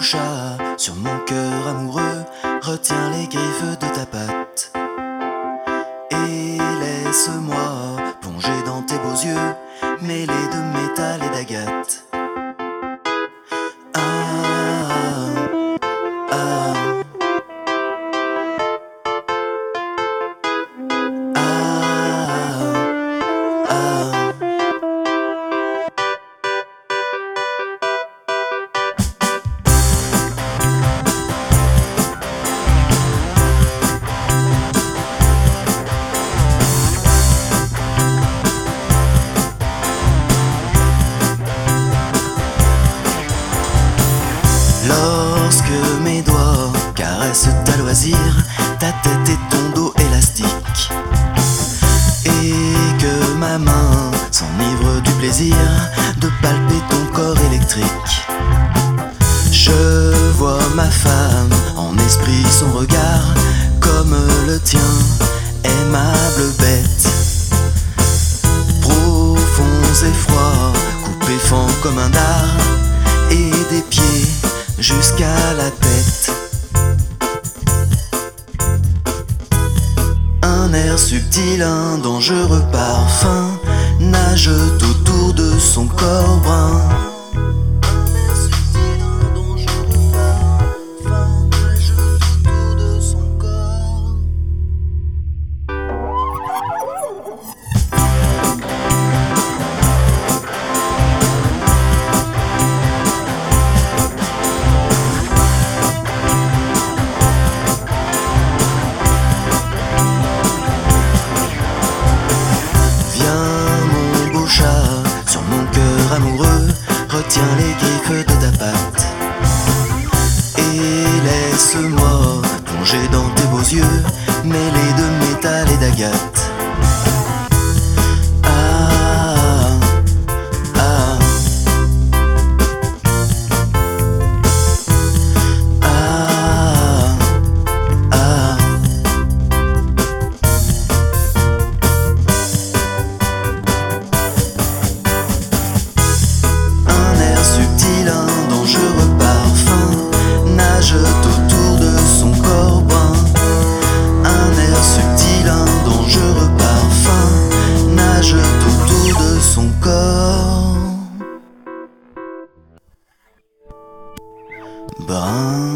bouche sur mon cœur amoureux, retiens les griffes de ta patte et laisse-moi plonger dans tes beaux yeux, mêlés de métal et d'agate. Lorsque mes doigts caressent ta loisir, ta tête et ton dos élastique, et que ma main s'enivre du plaisir de palper ton corps électrique, je vois ma femme en esprit, son regard comme le tien, aimable bête, profonds et froids, coupés fend comme un dard, et des pieds jusqu'à la tête. Un air subtil, un dangereux parfum nage autour de son corps brun. Un air subtil, un dangereux parfum nage autour de son corps. Sur mon cœur amoureux, retiens les griffes de ta patte et laisse-moi plonger dans tes beaux yeux, mêlés de métal et d'agate. Autour de son corps brun, un air subtil, un dangereux parfum nage autour de son corps brun.